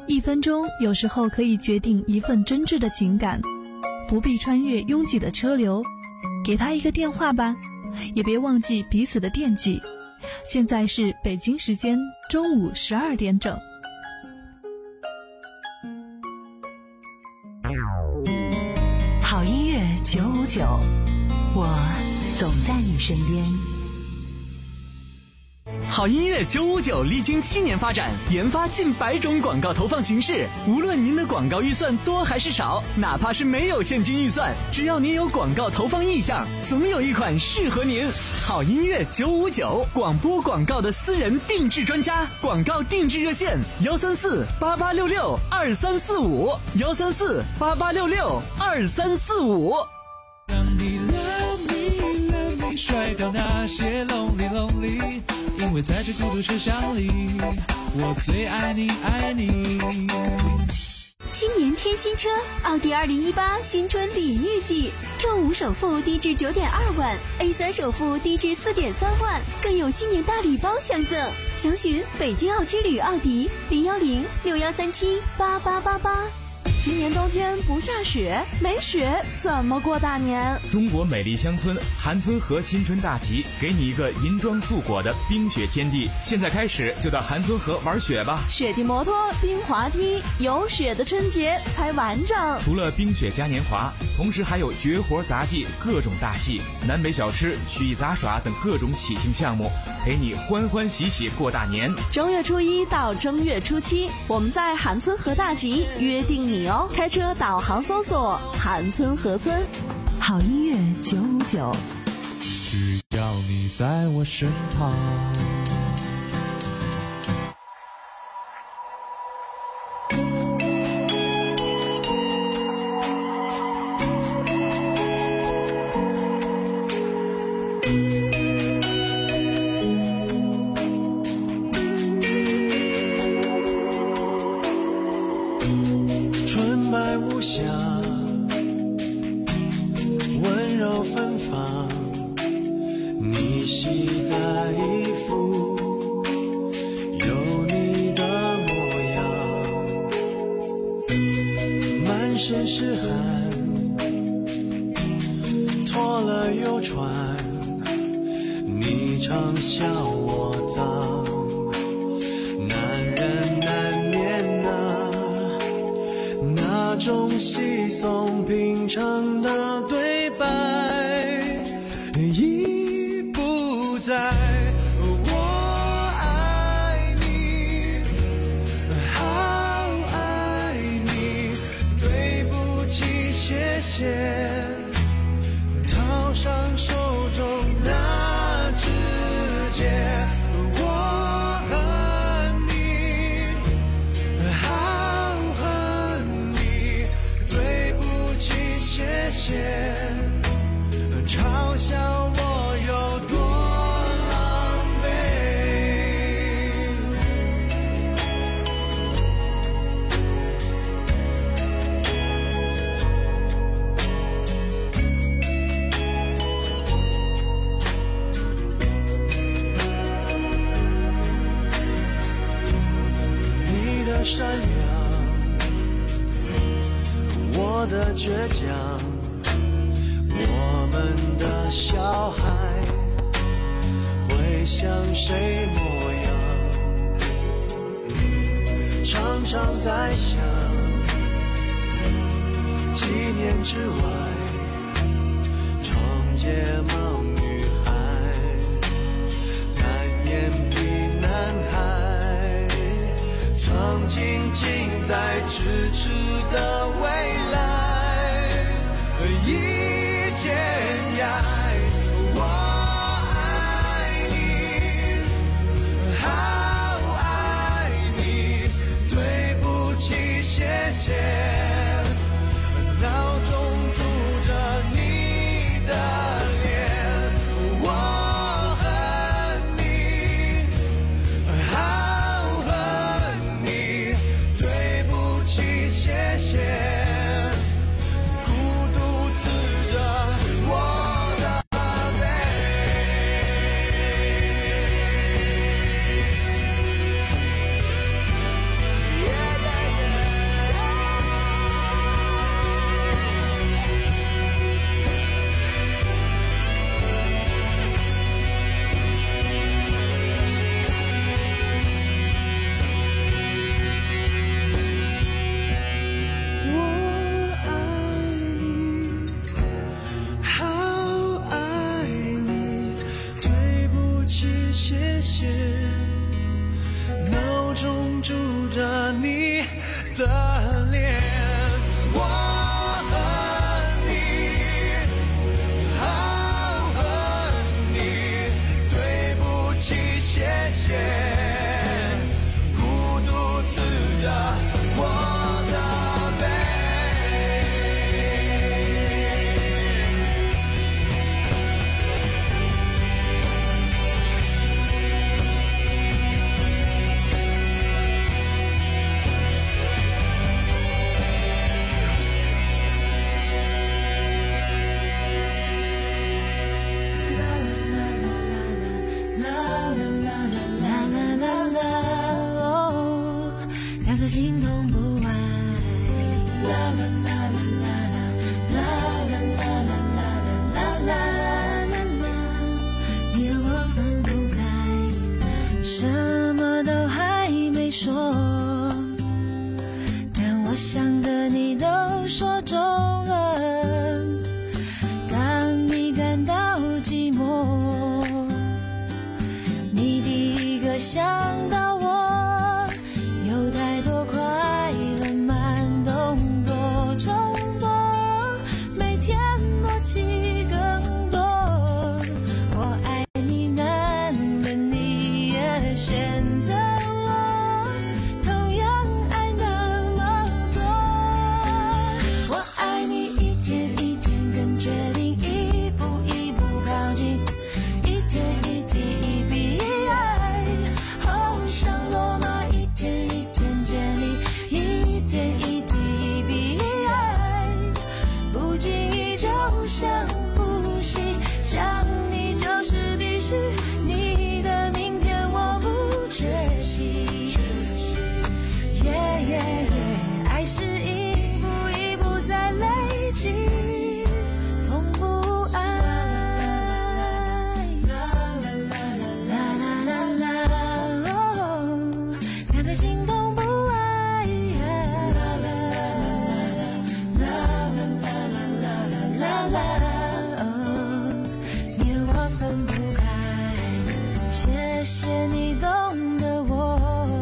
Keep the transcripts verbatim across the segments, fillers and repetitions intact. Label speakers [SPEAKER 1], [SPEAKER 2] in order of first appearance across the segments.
[SPEAKER 1] 一分钟有时候可以决定一份真挚的情感，不必穿越拥挤的车流，给他一个电话吧，也别忘记彼此的惦记。现在是北京时间中午十二点整。
[SPEAKER 2] 好音乐九五九，我总在你身边。
[SPEAKER 3] 好音乐九五九历经七年发展，研发近百种广告投放形式。无论您的广告预算多还是少，哪怕是没有现金预算，只要您有广告投放意向，总有一款适合您。好音乐九五九，广播广告的私人定制专家，广告定制热线：幺三四八八六六二三四五，幺三四八八六六二三四五。
[SPEAKER 4] 让你 love me love me， 甩掉那些 lonely lonely。因为在这孤独车厢里，我最爱你爱你。
[SPEAKER 5] 新年添新车，奥迪二零一八新春礼遇季 ，Q 五首付低至九点二万 ，A 三首付低至四点三万，更有新年大礼包相赠。详询北京奥之旅奥迪零幺零六幺三七八八八八。
[SPEAKER 6] 今年冬天不下雪，没雪怎么过大年？
[SPEAKER 7] 中国美丽乡村韩村河新春大集，给你一个银装素裹的冰雪天地。现在开始就到韩村河玩雪吧！
[SPEAKER 6] 雪地摩托、冰滑梯，有雪的春节才完整。
[SPEAKER 7] 除了冰雪嘉年华，同时还有绝活杂技、各种大戏、南北小吃、曲艺杂耍等各种喜庆项目，陪你欢欢喜喜过大年。
[SPEAKER 6] 正月初一到正月初七，我们在韩村河大集约定你哦。开车导航搜索韩村河村。
[SPEAKER 2] 好音乐九五九，
[SPEAKER 4] 只要你在我身旁。
[SPEAKER 8] 身是汗，脱了又穿，你常笑我脏，男人难免啊，那种稀松平常的对白已不在。套上手中那指节，我恨你，好恨你，对不起，谢谢，嘲笑我有多狼善良，我的倔强，我们的小孩会像谁模样？常常在想，几年之外，长睫毛女孩，单眼皮男孩，曾经近在咫尺的未来，一天涯。我爱你，好爱你，对不起，谢谢，脑中住着你的脸，我恨你，好恨你，对不起，谢谢，孤独自的脸。我恨你，好恨你，对不起，谢谢，孤独刺着我的背。
[SPEAKER 9] 心痛不爱，啦啦啦啦啦啦啦啦啦啦啦啦啦，你和我分不开，什么都还没说，但我想的你都说中了。当你感到寂寞，你第一个想到我，有太多快乐慢动作冲动，每天默契更多。我爱你难的你也选择我，同样爱那么多。我爱你一天一天更确定，一步一步靠近，一点一滴一笔一爱，好像罗马一天一天建立，一点一滴一笔一爱，不经意就像呼吸，想你就是必须，你的明天我不缺席。Yeah yeah yeah， 爱是一步一步在累积，痛不爱。啦啦啦啦啦啦啦，哦，两个心痛不爱。啦啦啦啦啦啦啦啦啦，哦，你和我分不开，谢谢你懂得我，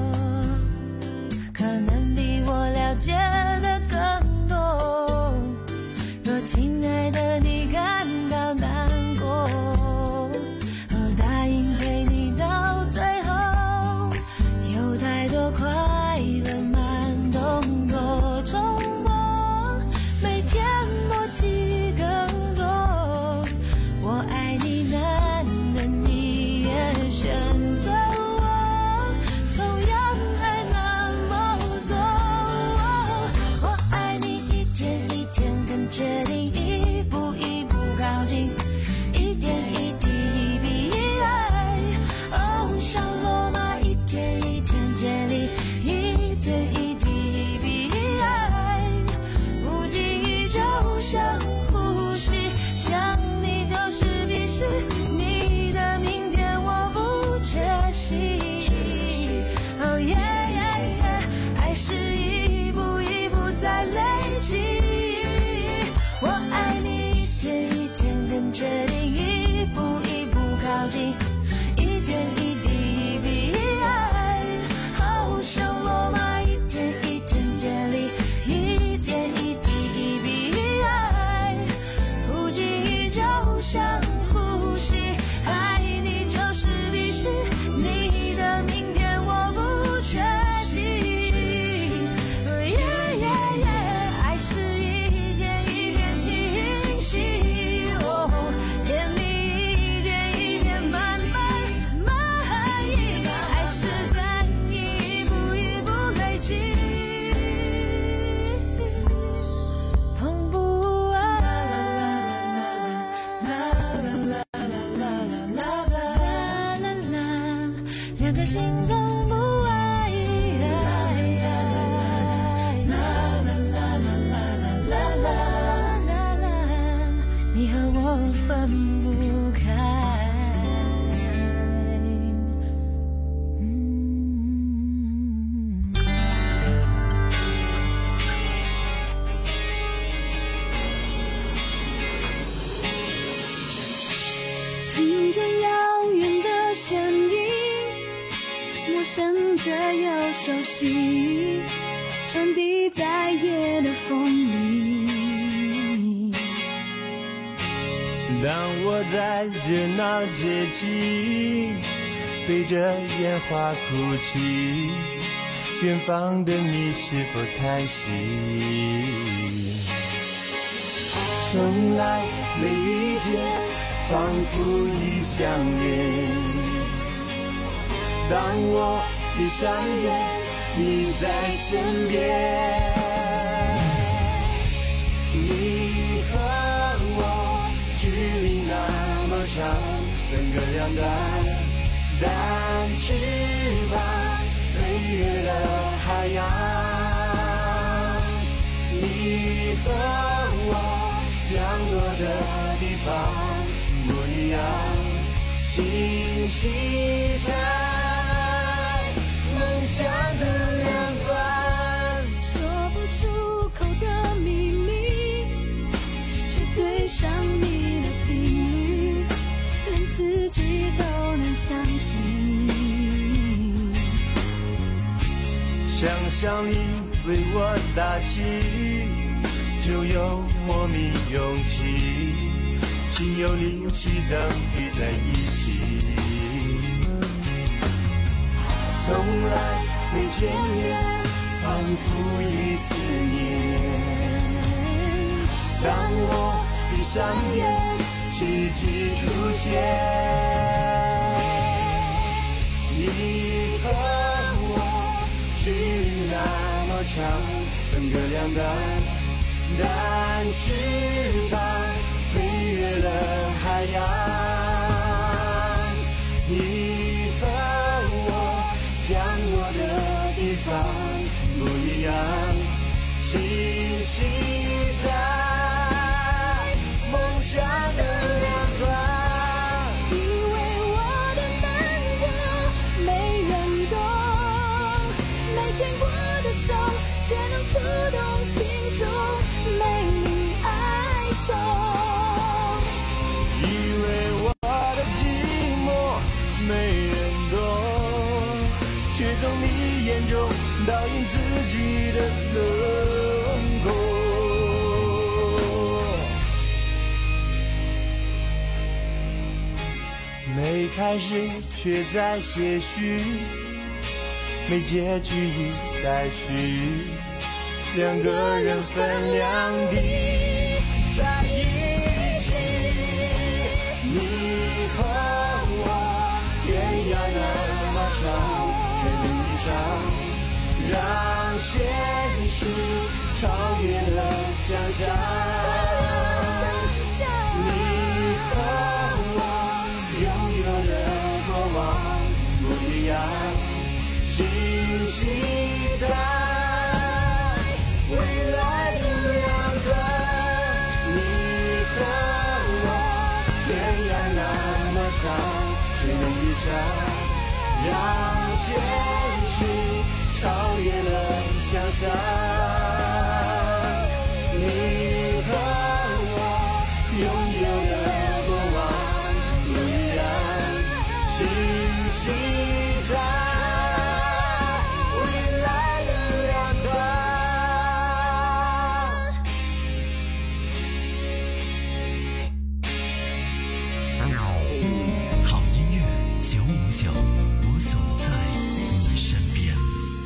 [SPEAKER 9] 可能比我了解的更多。若亲爱的你感到难过，我答应陪你到最后，有太多快乐慢动作冲破，每天默契更多。我爱你难的你也选择我，同样爱那么多。我爱你一天一天更确定，一步一步靠近，一点一滴一笔一爱，哦，像罗马一天一天建立，一点一滴一笔一爱，不经意就像呼吸，想你就是必须，你的明天我不缺席。Oh yeah yeah yeah， 爱是一步一步在累积，我爱你一天一天更确定，一步一步靠近，一点一滴一笔一爱，好像罗马一天一天建立，一点一滴一笔一爱，不经意就像呼吸，爱你就是必须，你的明天我不缺席。Yeah yeah yeah， 爱是一点一点清晰，哦，甜蜜一点一点慢慢慢移，爱是感应一步一步累积，痛不爱。啦啦啦啦啦啦啦啦啦，两个心痛不爱。啦啦啦啦啦啦啦啦，你和我分不开。嗯
[SPEAKER 10] 听见遥远的声音，陌生却又熟悉， 传递在夜的风里。
[SPEAKER 8] 当我在热闹街机背着烟花哭泣，远方的你是否叹息？从来没遇见，仿佛已相恋。当我闭上眼，你在身边。你和我距离那么长，分隔两端，但翅膀飞越了海洋。你和我降落的地方不一样，栖息在梦想的两端。
[SPEAKER 10] 说不出口的秘密，却对上你的频率，连自己都能相信。
[SPEAKER 8] 想象你为我打气，就有莫名勇气，心有灵犀的遇在一起。从来没见面，仿佛已思念。当我闭上眼，奇迹出现。你和我距离那么长，分隔两端，但翅膀飞越了海洋。你和我降落的地方不一样，栖息在梦想的两端。
[SPEAKER 10] 以为我的难过没人懂，没牵过的手却能触动心中美丽哀愁。
[SPEAKER 8] 以为我的寂寞没人懂，却从你眼中倒映自己的轮廓。没开始却在些许，没结局已待续，两个人分两地在一起。你和我天涯那么长，却能遇上，让现实超越了想象。你和我拥有的过往不一样，栖息在未来的两端。你和我天涯那么长，却能遇上，让现实超越了想象。你和我拥有的过往不一样，栖息在未来的两
[SPEAKER 3] 端。好音乐九五九，我总在你身边。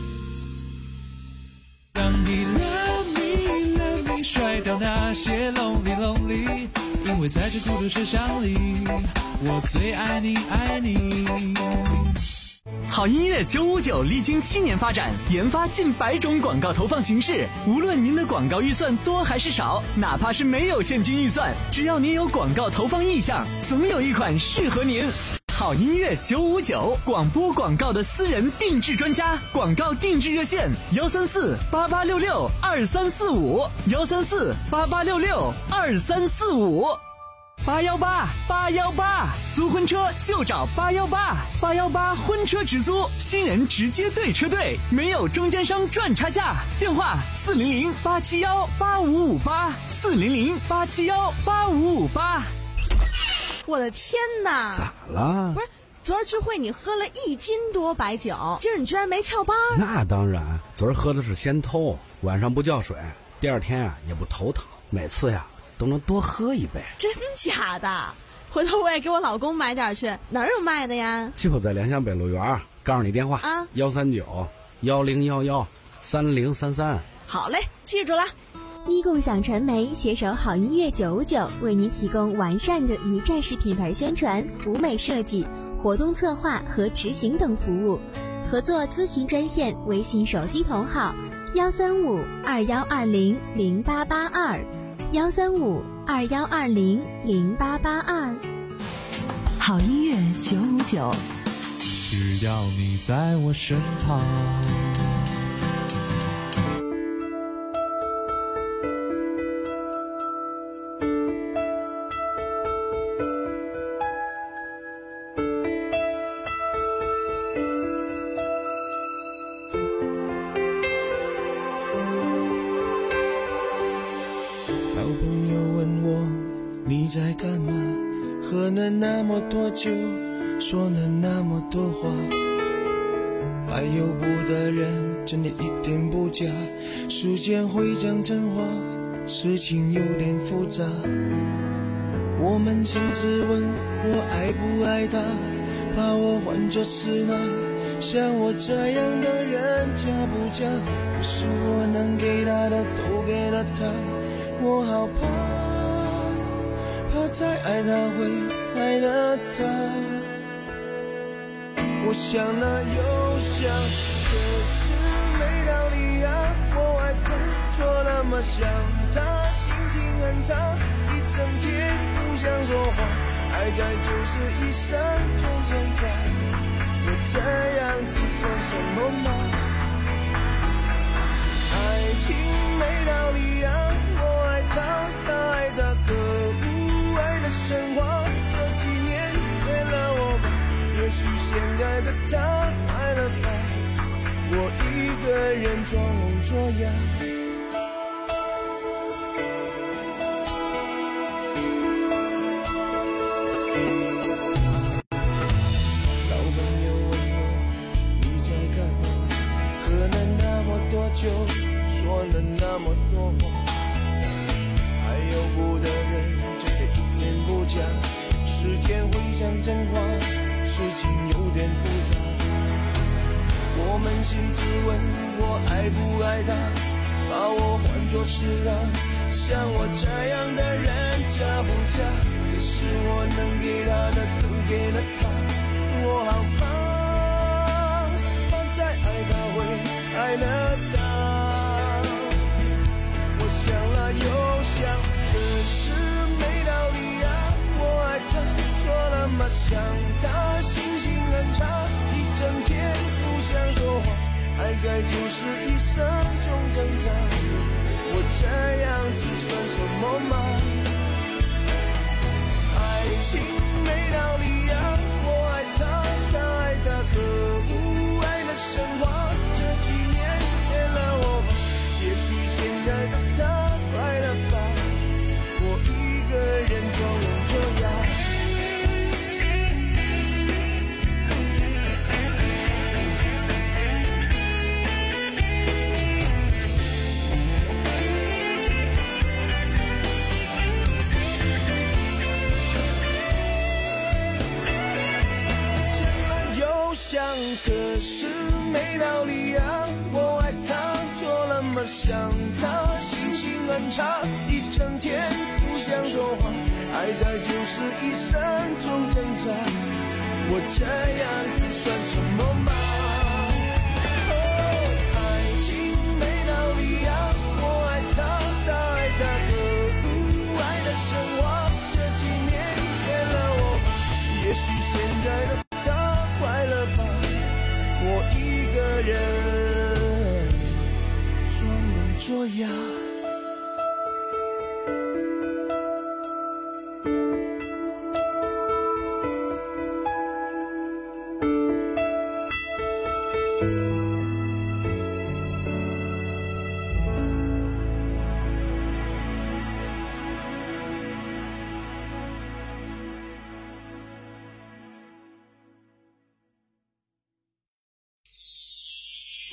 [SPEAKER 4] 当你 love me love me 甩掉那些 lonely lonely， 因为在这孤独车厢里，我最爱你爱你。
[SPEAKER 3] 好音乐九五九历经七年发展，研发近百种广告投放形式。无论您的广告预算多还是少，哪怕是没有现金预算，只要您有广告投放意向，总有一款适合您。好音乐九五九，广播广告的私人定制专家，广告定制热线幺三四八八六六二三四五幺三四八八六六二三四五。八幺八八幺八，租婚车就找八幺八，八幺八婚车直租，新人直接对车队，没有中间商赚差价。电话四零零八七幺八五五八，四零零八七幺八五五八。
[SPEAKER 6] 我的天哪！
[SPEAKER 11] 咋了？
[SPEAKER 6] 不是， 昨儿聚会你喝了一斤多白酒，今儿你居然没翘班？
[SPEAKER 11] 那当然，昨儿喝的是先偷，晚上不叫水，第二天啊也不头疼，每次呀都能多喝一杯。
[SPEAKER 6] 真假的？回头我也给我老公买点去。哪儿有卖的呀？就
[SPEAKER 11] 在联想北路园，告诉你电话啊，幺三九幺零幺幺三零三三。
[SPEAKER 6] 好嘞，记住了。
[SPEAKER 5] 一共享传媒携手好音乐九五九，为您提供完善的一站式品牌宣传、舞美设计、活动策划和执行等服务。合作咨询专线：微信手机同号幺三五二幺二零零八八二，幺三五二幺二零零八八二。
[SPEAKER 2] 好音乐九五九，
[SPEAKER 4] 只要你在我身旁。
[SPEAKER 8] 在干嘛？喝了那么多酒，说了那么多话，爱有不的人真的一点不假。时间会讲真话，事情有点复杂。我扪心自问，我爱不爱他？把我换作是他，像我这样的人嫁不嫁？可是我能给他的都给了他，我好怕。怕再爱他会爱了他，我想了又想，可是没道理啊。我爱他，错那么想他，心情很差，一整天不想说话，爱在就是一生中挣扎。我这样子算什么吗？爱情没道理啊，我爱他，他爱他，可神话这几年给了我吧，也许现在的他快了吧，我一个人装聋作哑。老朋友问我你在干嘛？喝了那么多酒，说了那么多话，还有不的人不假，时间会讲真话，事情有点复杂。我扪心自问，我爱不爱他？把我换作是他，像我这样的人嫁不嫁？可是我能给他的都给了他，我好怕，怕再爱他会爱了他。我想了又想，可是没道理。说了嘛想他，心情很差，一整天不想说话，爱在就是一生中挣扎。我这样子算什么吗？爱情没道理啊，我爱他，他爱他，可不爱的神话，这几年给了我吧，也许现在的他快了吧，我一个人装聋作哑。可是没道理啊，我爱他，做了么想他，心情很差，一整天不想说话，爱在就是一生中挣扎。我这样子算什么吗？哦，爱情没道理啊，我爱他，他爱他，可不爱的神话，这几年给了我，也许现在的他快乐吧。我一个人装聋作哑。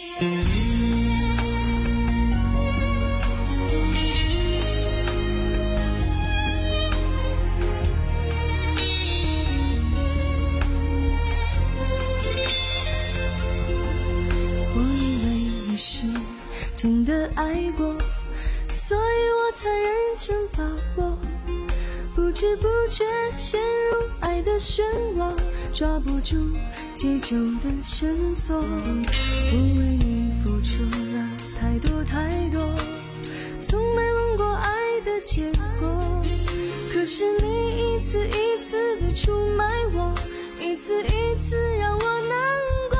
[SPEAKER 9] 真的爱过，所以我才认真把握，不知不觉陷入爱的漩涡，抓不住解救的绳索。我为你付出了太多太多，从没问过爱的结果，可是你一次一次的出卖我，一次一次让我难过。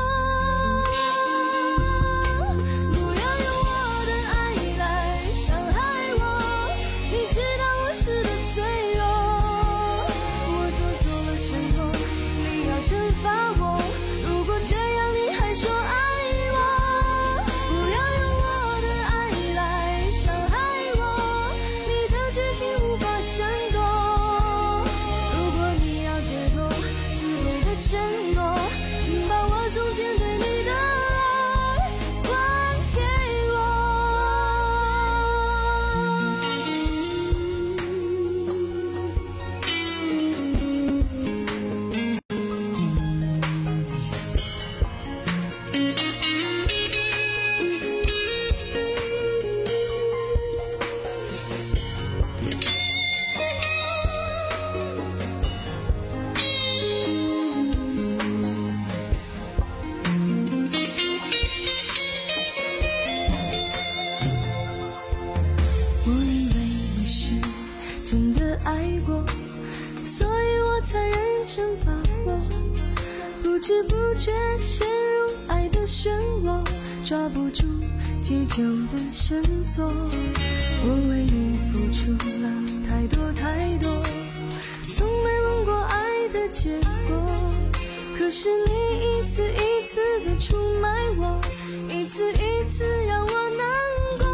[SPEAKER 9] 不知不觉陷入爱的漩涡，抓不住解救的绳索。我为你付出了太多太多，从没问过爱的结果，可是你一次一次的出卖我，一次一次让我难过。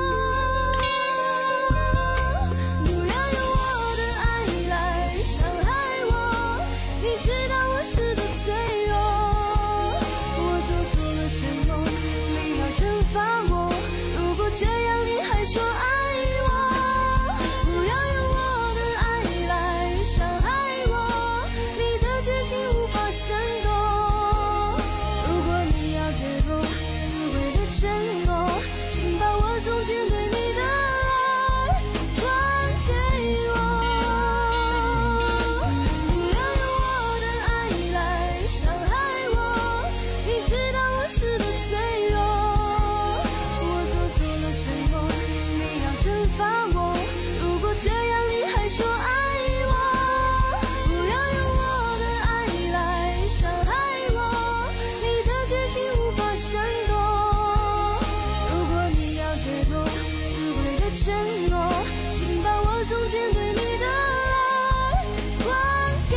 [SPEAKER 9] 不要用我的爱来伤害我，你知道我是个脆弱，惩罚我，如果这样你还说爱我，不要用我的爱来伤害我，你的绝情无法闪躲。如果你要解脱自毁的承诺，请把我从前对你的爱还给我。不要用我的爱来伤害我，你知道我是个脆弱，惩罚我，如果这样你还说爱我，不要用我的爱来伤害我，你的绝情无法闪躲。如果你要解脱自毁的承诺，请把我从前对你的爱还给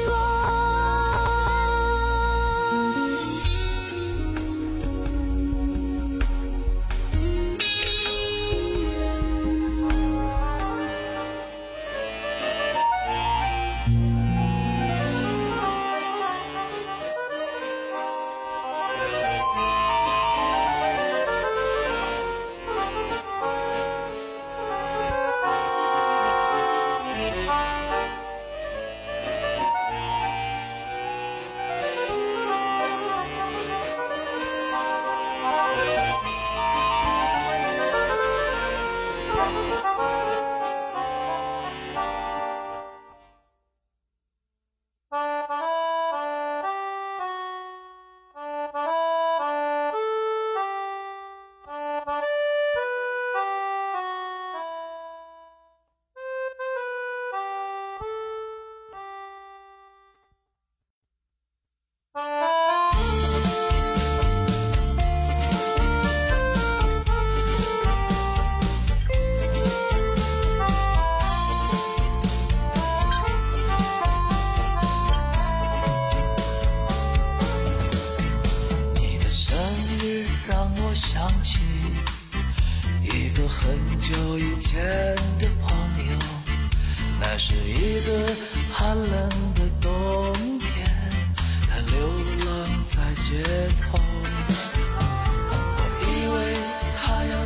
[SPEAKER 4] 很久以前的朋友，那是一个寒冷的冬天，他流浪在街头。我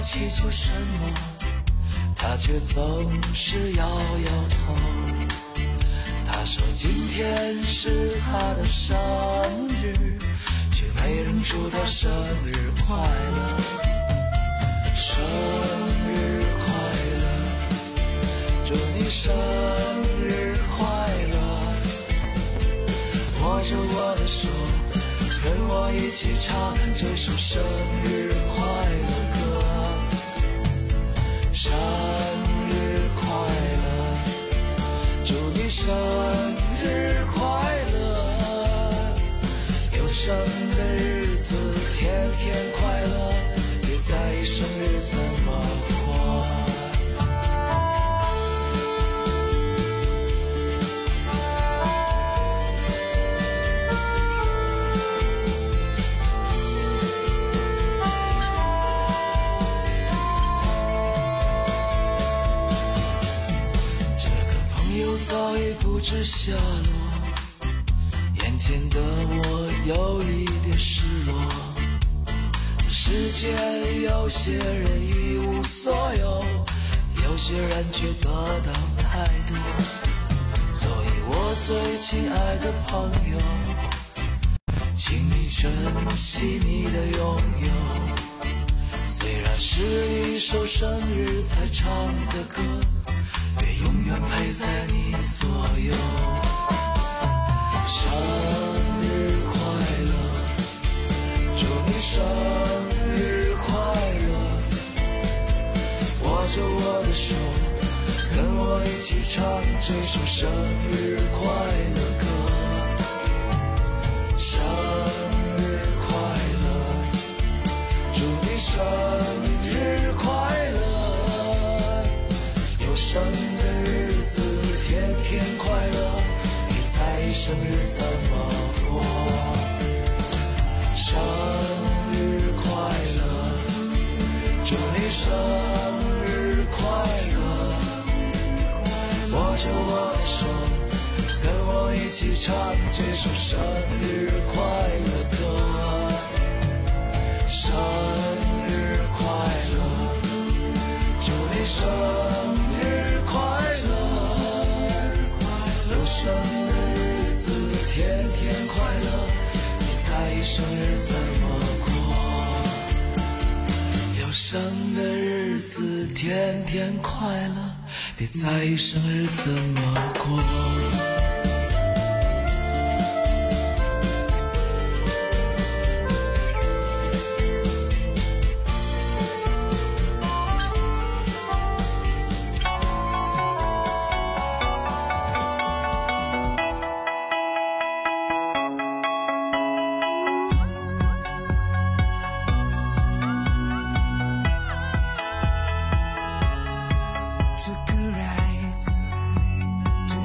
[SPEAKER 4] 祈求什么，他却总是摇摇头。他说今天是他的生日，却没人祝他生日快乐。生日快乐，祝你生日快乐。握着我的手，跟我一起唱这首生日快乐歌。生日快乐，祝你生日快乐。有生的日子天天快乐，别在意生日怎么过。早已不知下落，眼前的我有一点失落。这世界有些人一无所有，有些人却得到太多。所以我最亲爱的朋友，请你珍惜你的拥有。虽然是一首生日才唱的歌，永远陪在你左右。生日快乐，祝你生日快乐。握着我的手，跟我一起唱这首生日快乐歌。生日快乐，祝你生日快乐。有生天天快乐，别在意生日怎么过。生日快乐，祝你生日快乐。握着我的手，跟我一起唱这首生日快乐歌。生日快乐，祝你生日快乐。有生的日子天天快乐，别在意生日怎么过。有生的日子天天快乐，别在意生日怎么过。
[SPEAKER 12] Took a ride to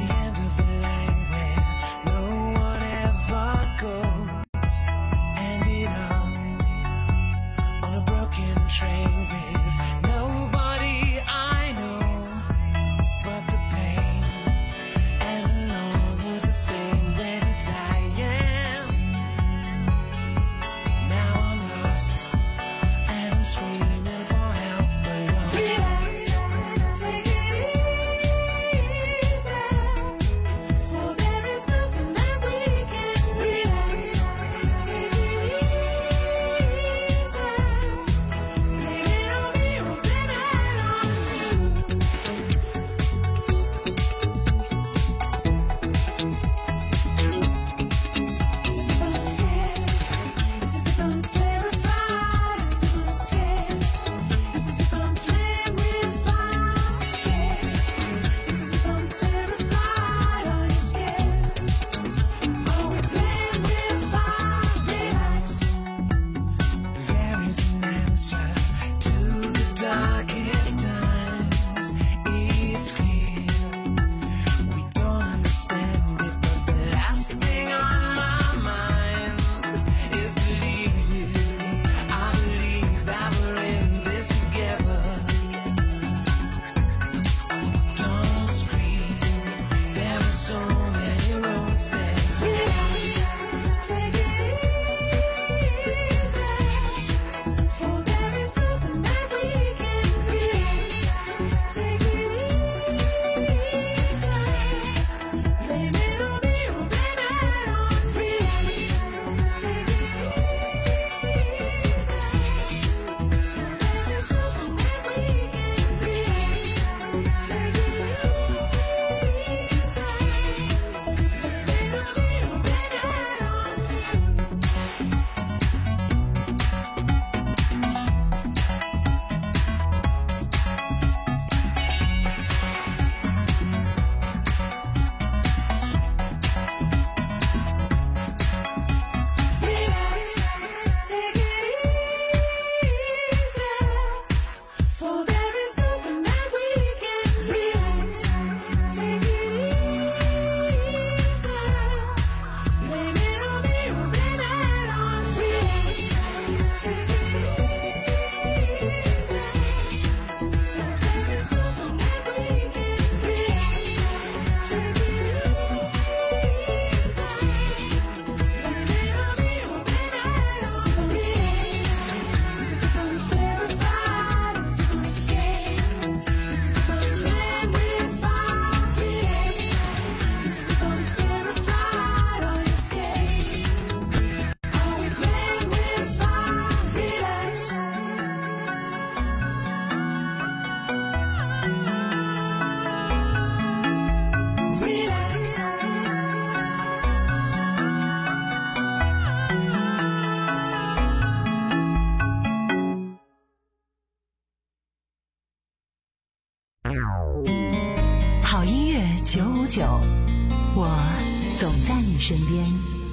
[SPEAKER 2] 五九，我总在你身边。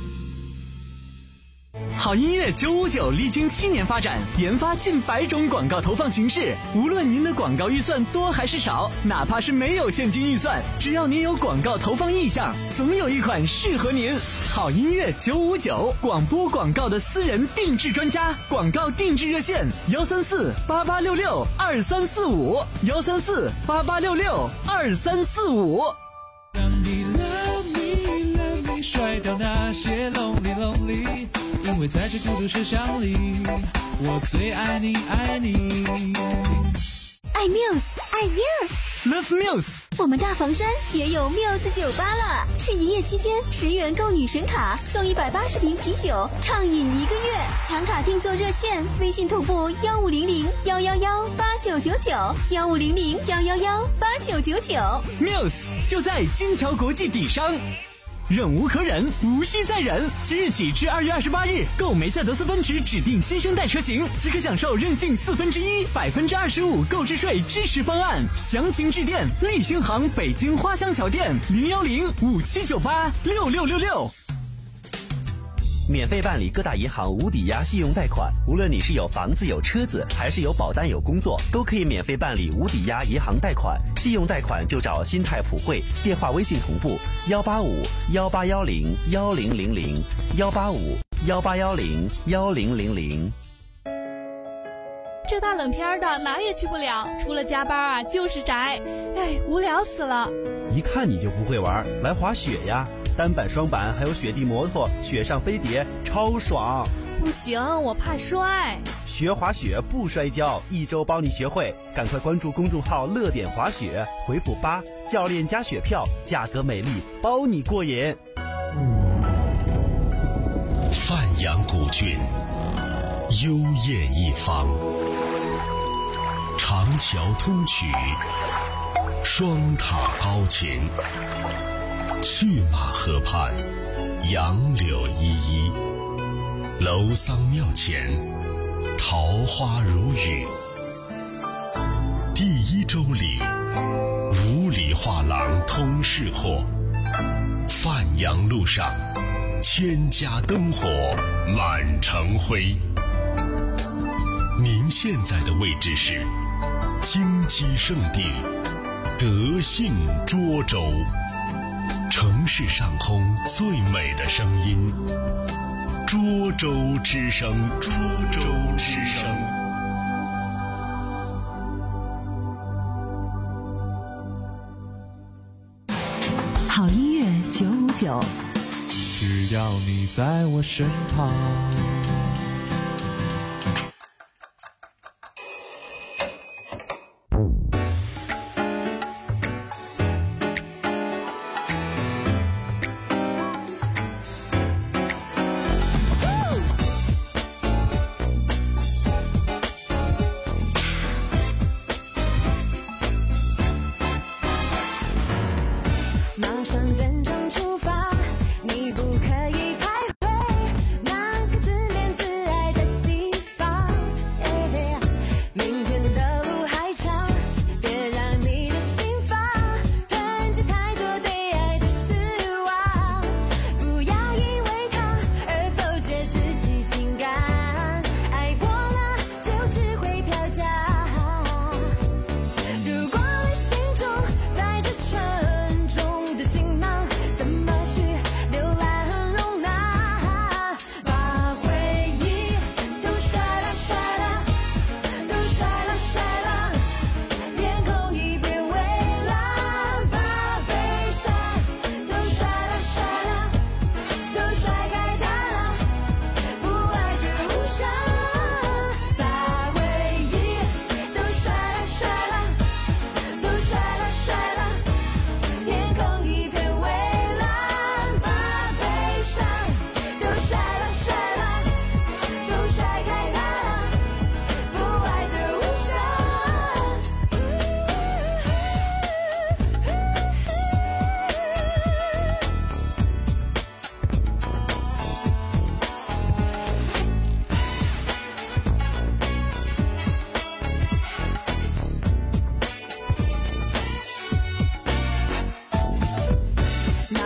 [SPEAKER 3] 好音乐九五九历经七年发展，研发近百种广告投放形式。无论您的广告预算多还是少，哪怕是没有现金预算，只要您有广告投放意向，总有一款适合您。好音乐九五九，广播广告的私人定制专家，广告定制热线幺三四八八六六二三四五幺三四八八六六二三四五。
[SPEAKER 4] 让你 love me love me 甩掉那些 lonely lonely， 因为在这孤独车厢里，我最爱你爱你。
[SPEAKER 5] 爱 Muse 爱 Muse
[SPEAKER 3] Love Muse，
[SPEAKER 5] 我们大房山也有 Muse 酒吧了，是营业期间十元购女神卡送一百八十瓶啤酒，畅饮一个月。抢卡订座热线：微信同步幺五零零幺幺幺八九九九幺五零零幺幺幺八九九九。
[SPEAKER 3] Muse 就在金桥国际底商。忍无可忍，无需再忍。即日起至二月二十八日，购梅赛德斯奔驰指定新生代车型，即可享受任性四分之一、百分之二十五购置税支持方案。详情致电立新行北京花乡桥店零幺零五七九八六六六六。
[SPEAKER 12] 免费办理各大银行无抵押信用贷款，无论你是有房子有车子，还是有保单有工作，都可以免费办理无抵押银行贷款。信用贷款就找新泰普惠，电话微信同步幺八五幺八幺零幺零零零幺八五幺八幺零幺零零零。
[SPEAKER 1] 这大冷天的哪也去不了，除了加班啊就是宅，哎，无聊死了。
[SPEAKER 12] 一看你就不会玩，来滑雪呀！单板、双板还有雪地摩托、雪上飞碟，超爽！
[SPEAKER 1] 不行，我怕摔。
[SPEAKER 12] 学滑雪不摔跤，一周帮你学会。赶快关注公众号“乐点滑雪”，回复八，教练加雪票，价格美丽，包你过瘾。
[SPEAKER 13] 范阳古郡，幽艳一方，长桥通衢，双塔高擎。去马河畔，杨柳依依，楼桑庙前，桃花如雨。第一周里，五里画廊通市货。范阳路上，千家灯火满城辉。您现在的位置是金鸡圣地德信涿州。城市上空最美的声音，涿州之声，涿州之声。
[SPEAKER 2] 好音乐九五九，
[SPEAKER 4] 只要你在我身旁。
[SPEAKER 10] 怎么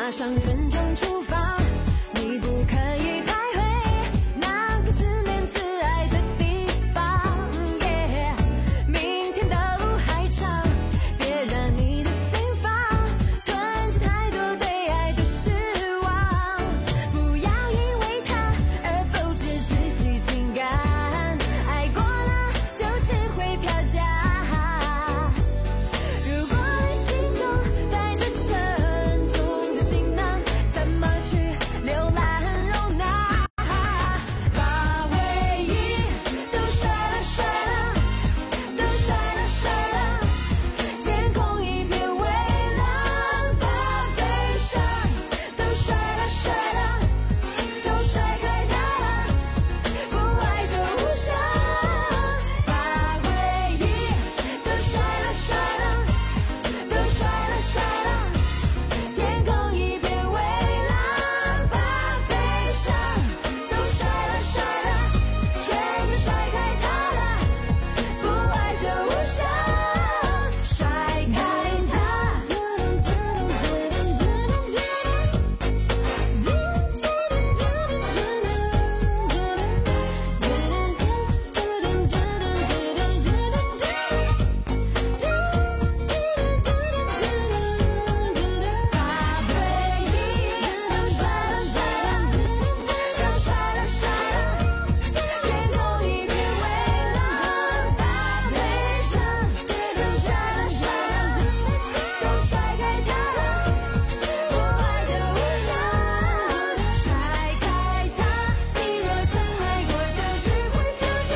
[SPEAKER 9] 马上郑重出发，你不可以徘徊那个自怜自爱的地方。Yeah， 明天的路还长，别让你的心房囤积太多对爱的失望。不要因为他而否决自己情感，爱过了就只会飘假。如果你心中带着沉重的行囊，怎么去浏览容纳？把回忆都甩了甩了，都甩了甩了，天空一片蔚蓝。把悲伤都甩了甩了，都甩开它了，不爱就无伤。把回忆都甩了甩了，都甩了甩了，天空一片蔚蓝。把悲伤都甩了甩了，全都甩开它了，不爱就无伤。甩开它。把回忆都甩了甩了，都甩了甩了，天空一片蔚蓝。把悲伤都甩了甩了，都甩开它了，不爱就无伤。甩开它，你若曾爱过，就只会飘假。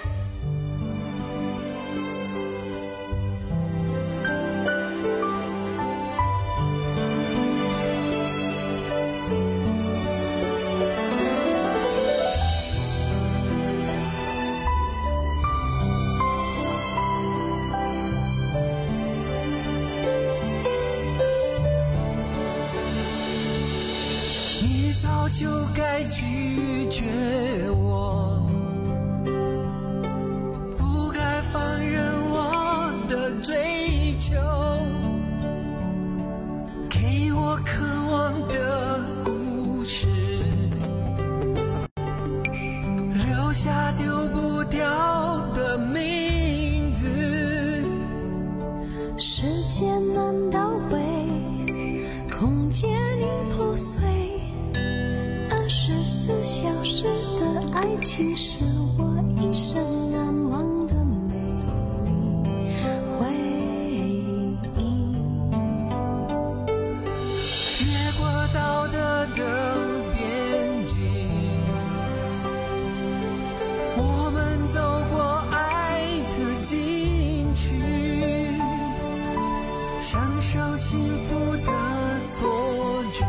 [SPEAKER 4] 你早就该拒绝我，不该放任我的追求，给我渴望的故事，留下丢不掉的名字。
[SPEAKER 10] 时间难倒回，空间已破碎，二十四小时的爱情是我一生难忘的美丽回忆。
[SPEAKER 4] 越过道德的边境，我们走过爱的禁区，享受幸福的错觉，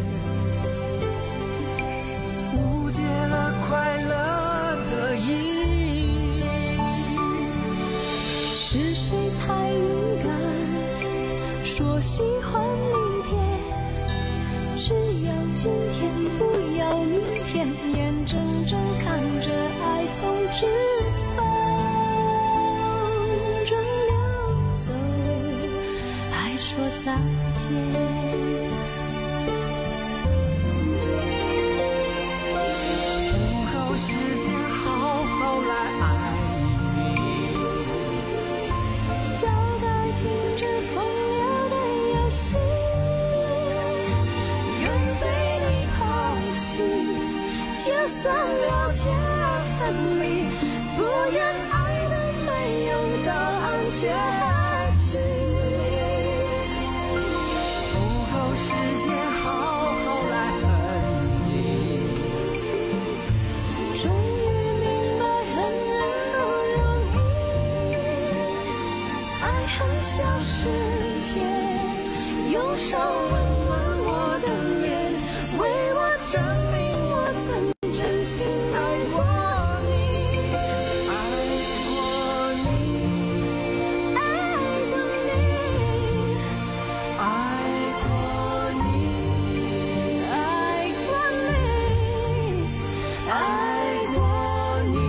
[SPEAKER 4] 误解了快乐的意义。
[SPEAKER 10] 是谁太勇敢，说喜欢离别，只要今天不要明天，眼睁睁看着爱从指缝中流走，还说再见。
[SPEAKER 4] 不够时间好好来爱你，
[SPEAKER 10] 早该停止风流的游戏，愿被你抛弃，就算了解恨离，不愿爱的没有答案结局。
[SPEAKER 4] 不够时间好好来恨你，
[SPEAKER 10] 终于明白恨人不容易，爱恨小世界，用手温暖我的脸，为我证明我曾真心爱过你，
[SPEAKER 4] 爱过你，
[SPEAKER 10] 爱过你，
[SPEAKER 4] 爱过你，
[SPEAKER 10] 爱过你，
[SPEAKER 4] 爱过你，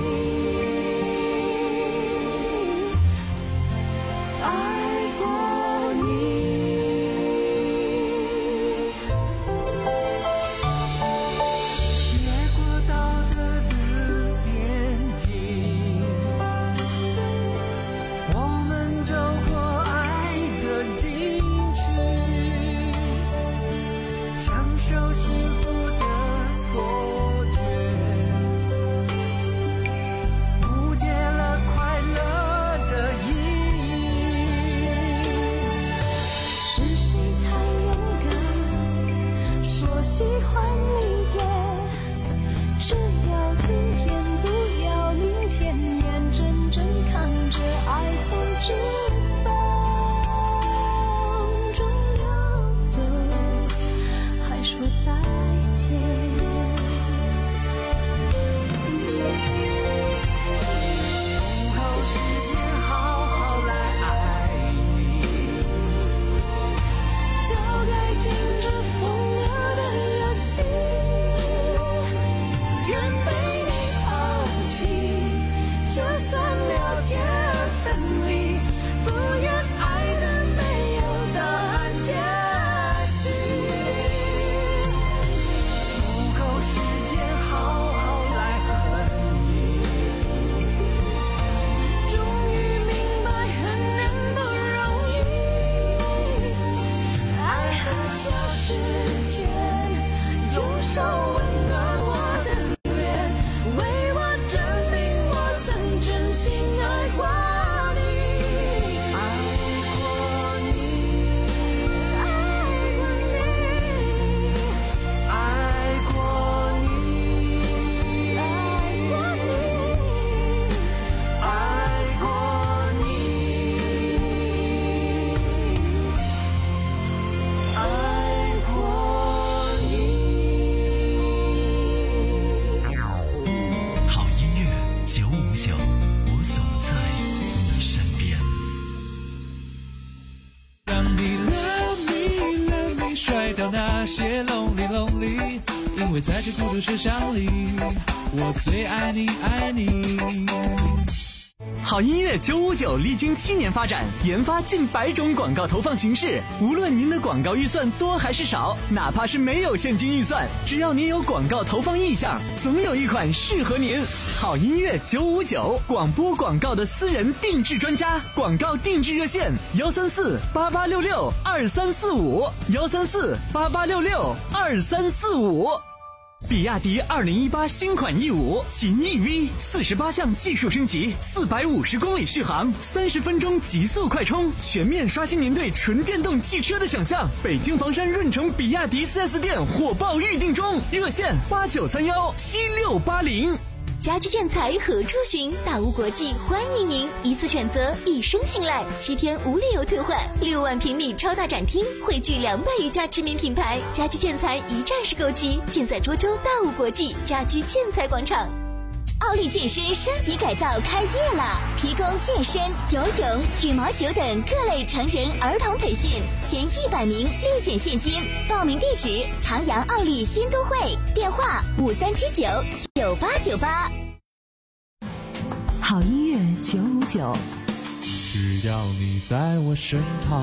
[SPEAKER 10] 爱过你。
[SPEAKER 4] 受幸福的错觉，误解了快乐的意义。
[SPEAKER 10] 是谁太勇敢，说喜欢离别，只要今天不要明天，眼睁睁看着爱从指缝中流走，还说再见。
[SPEAKER 4] 等候时间好好来爱你，
[SPEAKER 10] 早该停止疯了的游戏，愿被你抛弃，就算了解而分离，不愿爱的没有答案结局。
[SPEAKER 4] 等候时间好好来恨你，
[SPEAKER 10] 终于明白恨人不容易，爱很消失前，用手温暖我的脸，为我证明我曾真心爱过你，
[SPEAKER 4] 爱过你，
[SPEAKER 10] 爱过你，
[SPEAKER 4] 爱过你，
[SPEAKER 10] 爱过你，
[SPEAKER 4] 爱过你，爱过你。
[SPEAKER 13] 好音乐九五九，我总在你身边。
[SPEAKER 14] 让你 love me love me 甩掉那些 lonely lonely， 因为在这孤独世上里，我最爱你爱你。
[SPEAKER 3] 好音乐九五九历经七年发展，研发近百种广告投放形式。无论您的广告预算多还是少，哪怕是没有现金预算，只要您有广告投放意向，总有一款适合您。好音乐九五九，广播广告的私人定制专家，广告定制热线：幺三四八八六六二三四五，幺三四八八六六二三四五。比亚迪二零一八新款 E 五 秦 E V 四十八项技术升级，四百五十公里续航，三十分钟极速快充，全面刷新您对纯电动汽车的想象。北京房山润城比亚迪 四 S 店火爆预定中，热线八九三幺七六八零。
[SPEAKER 5] 家居建材何处寻？大屋国际欢迎您，一次选择，一生信赖，七天无理由退换，六万平米超大展厅，汇聚两百余家知名品牌，家居建材一站式购齐，尽在涿州大屋国际家居建材广场。奥利健身升级改造开业啦！提供健身、游泳、羽毛球等各类成人、儿童培训，前一百名立减现金。报名地址：长阳奥利新都会，电话五三七九九八九八。
[SPEAKER 2] 好音乐九五九，
[SPEAKER 14] 只要你在我身旁。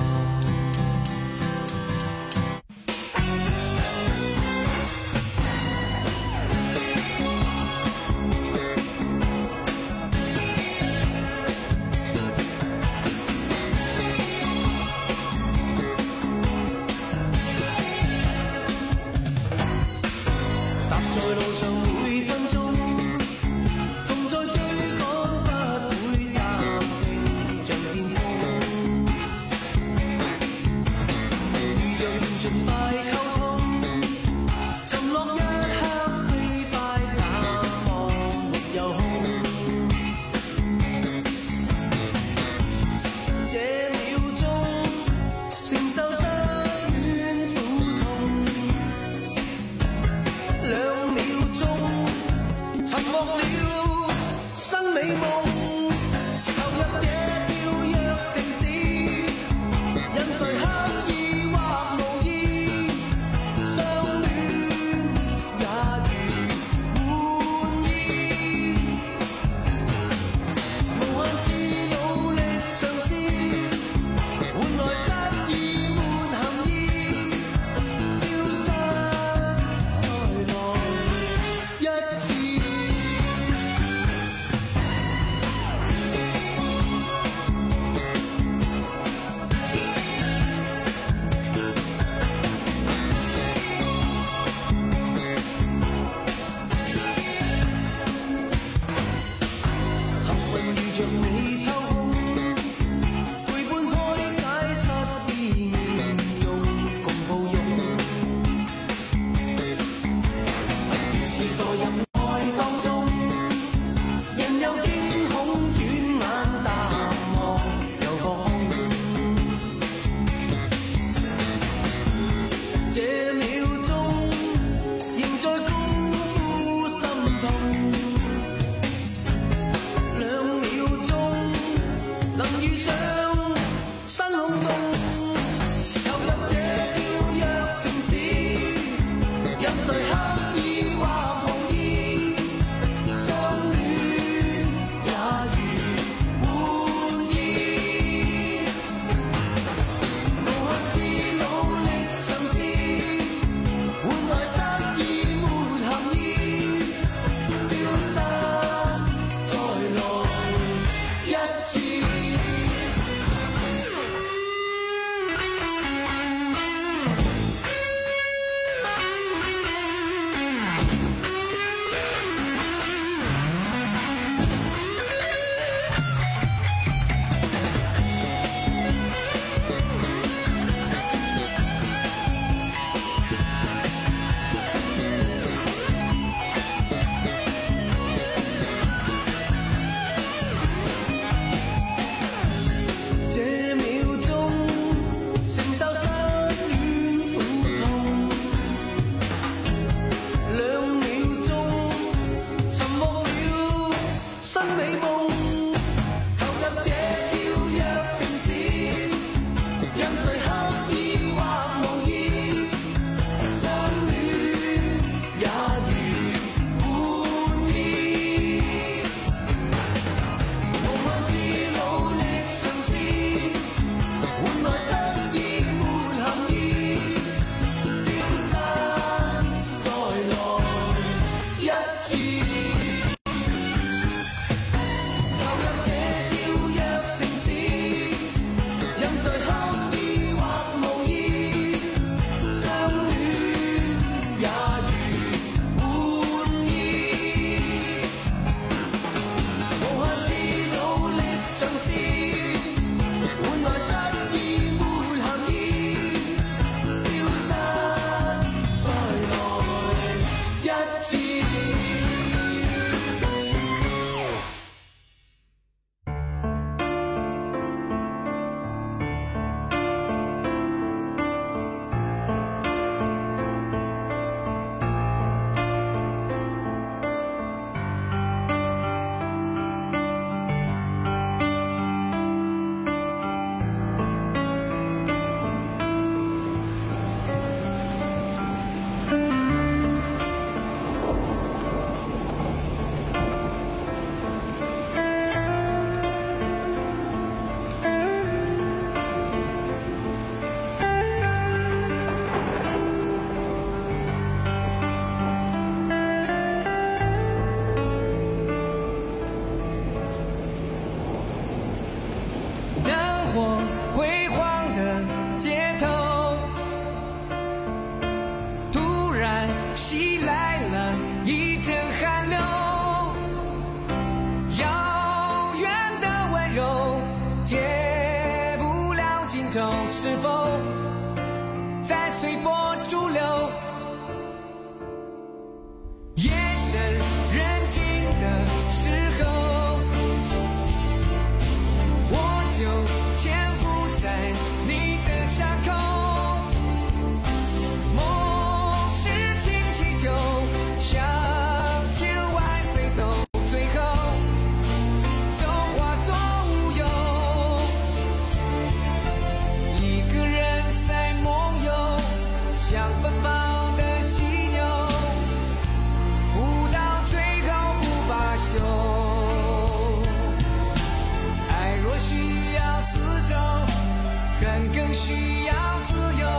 [SPEAKER 15] 需要自由，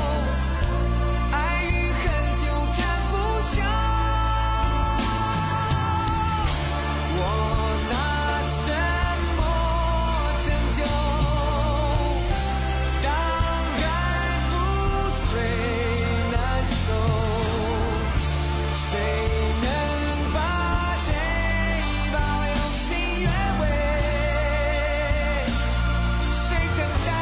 [SPEAKER 15] 爱与恨纠缠不休。我拿什么拯救？当爱覆水难收，谁能把谁保有心原味？谁等待？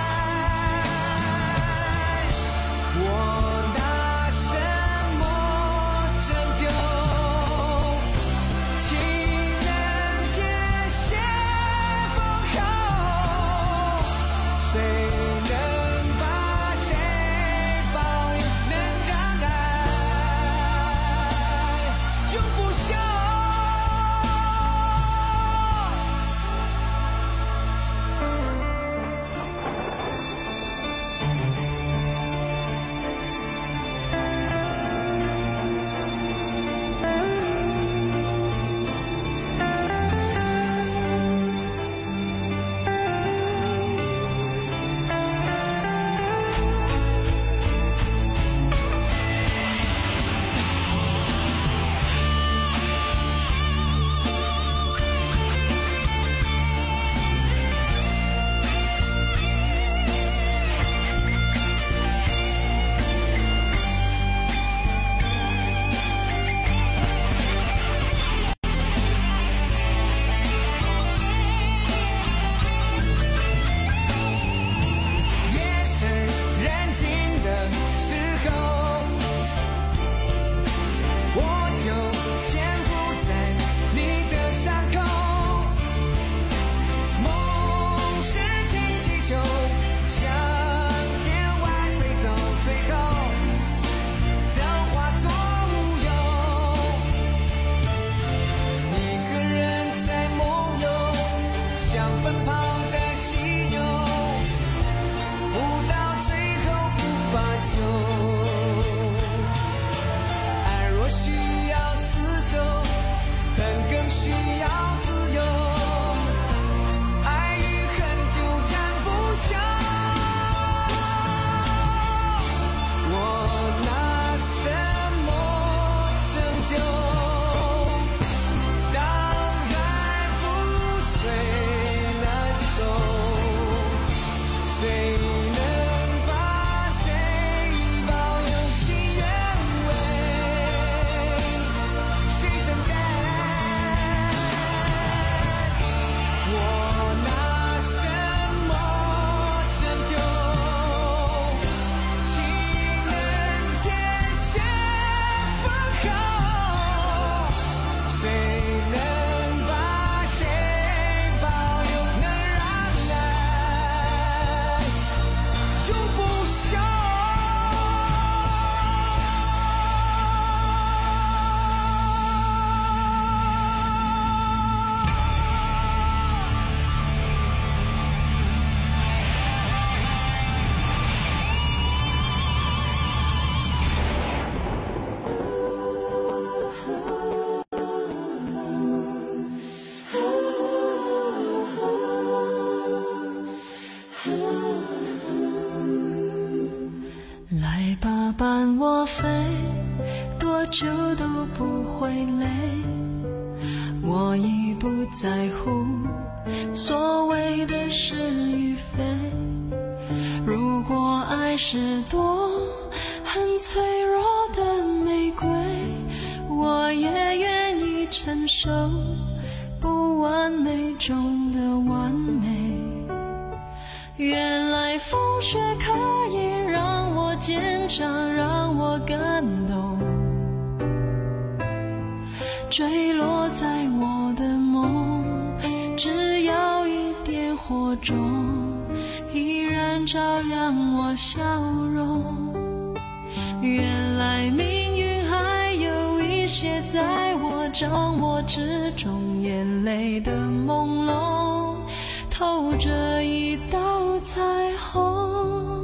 [SPEAKER 15] 我拿什么拯救？情人节写封后，谁能把谁保有？能让爱永不朽。夜深人静的时候，我就潜伏在你的伤口，梦是氢气球，向天外飞走，最后都化作乌有。一个人在梦游，像奔跑的犀牛，不到最后不罢休。爱若需要厮守，恨更需要自由，爱与恨纠缠不休。我拿什么拯救？当爱覆水难收，谁能把谁保有心原味？谁等待？我拿什么拯救？情人节写封后，谁能把谁保有？能让爱永不朽。
[SPEAKER 9] 来吧，伴我飞，多久都不会累。我已不在乎所谓的是与非。如果爱是朵很脆弱的玫瑰，我也愿意承受不完美中的完美。原来风雪可以让我坚强，让我感动，坠落在我的梦，只要一点火种，依然照亮我笑容。原来命运还有一些在我掌握之中，眼泪的朦胧透着一道彩虹。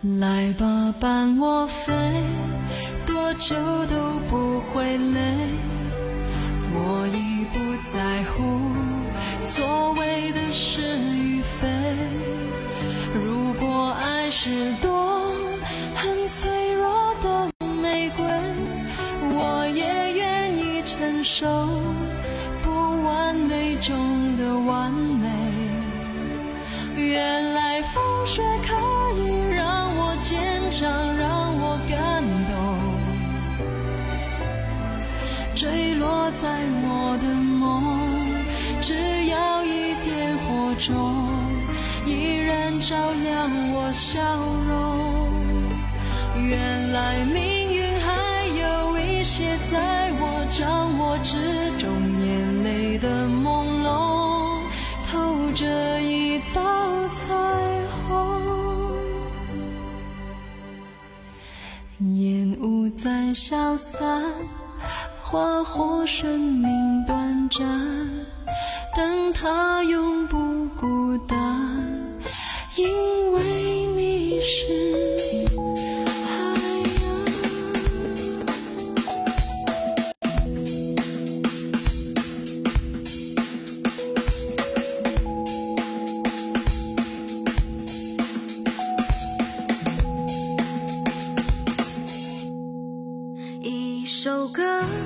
[SPEAKER 9] 来吧，伴我飞，多久都不会累。我已不在乎所谓的是与非。如果爱是朵很脆弱的玫瑰，我也愿意承受不完美中的完美。原来风雪可以让我坚强，让我感动。坠落在我的梦，只要一点火种，依然照亮我笑容。原来命运还有一些在我掌握之中，眼泪的朦胧透着一道彩虹。烟雾在消散，花火生命短暂，但它永不孤单，因为你是
[SPEAKER 10] 一首歌